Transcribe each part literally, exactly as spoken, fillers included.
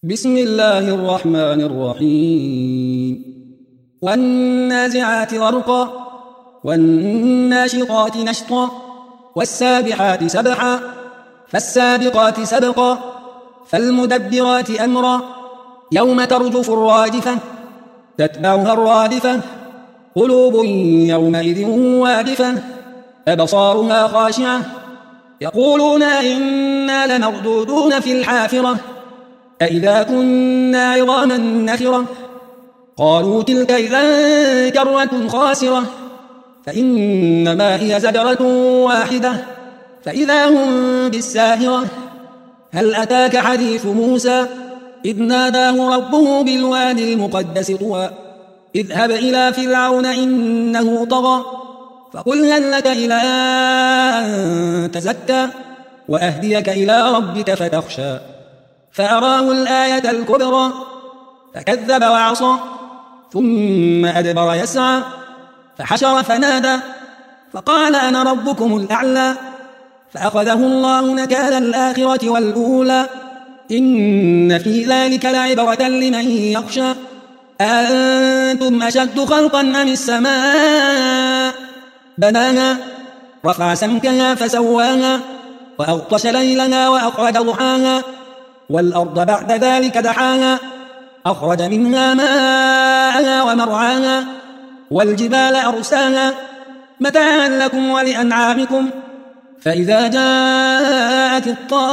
بسم الله الرحمن الرحيم والنازعات غرقا والناشطات نشطا والسابحات سبحا فالسابقات سبقا فالمدبرات أمرا يوم ترجف الراجفة تتبعها الرادفة قلوب يومئذ واجفة أبصارها خاشعة يقولون إنا لمردودون في الحافرة أإذا كنا عظاما نخرة قالوا تلك إذا كرة خاسرة فإنما هي زجرة واحدة فإذا هم بالساهرة هل أتاك حديث موسى إذ ناداه ربه بالوادي المقدس طوى اذهب إلى فرعون إنه طغى فقل هل لك إلى أن تزكى وأهديك إلى ربك فتخشى فأراه الآية الكبرى فكذب وعصى ثم أدبر يسعى فحشر فنادى فقال أنا ربكم الأعلى فأخذه الله نكال الآخرة والأولى إن في ذلك لعبرة لمن يخشى أأنتم أشد خلقا أم السماء بناها رفع سمكها فسواها وأغطش ليلها وأخرج ضحاها والأرض بعد ذلك دحاها أخرج منها ماءها ومرعاها والجبال أرساها متاعا لكم ولأنعامكم فإذا جاءت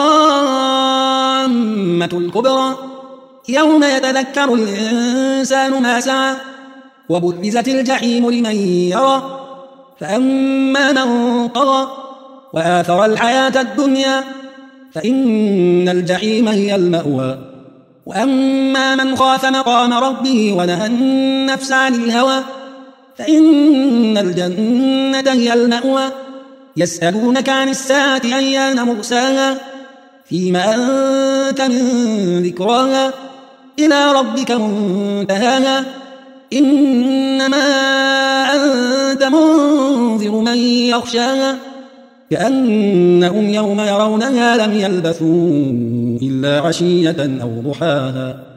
الطامة الكبرى يوم يتذكر الإنسان ما سعى وبرزت الجحيم لمن يرى فأما من طغى وآثر الحياة الدنيا فإن الجحيم هي المأوى وأما من خاف مقام ربه ونهى النفس عن الهوى فإن الجنة هي المأوى يسألونك عن الساعة أيان مرساها فيما أنت من ذكراها إلى ربك منتهاها إنما أنت منذر من يخشاها كأنهم يوم يرونها لم يلبثوا إلا عشية أو ضحاها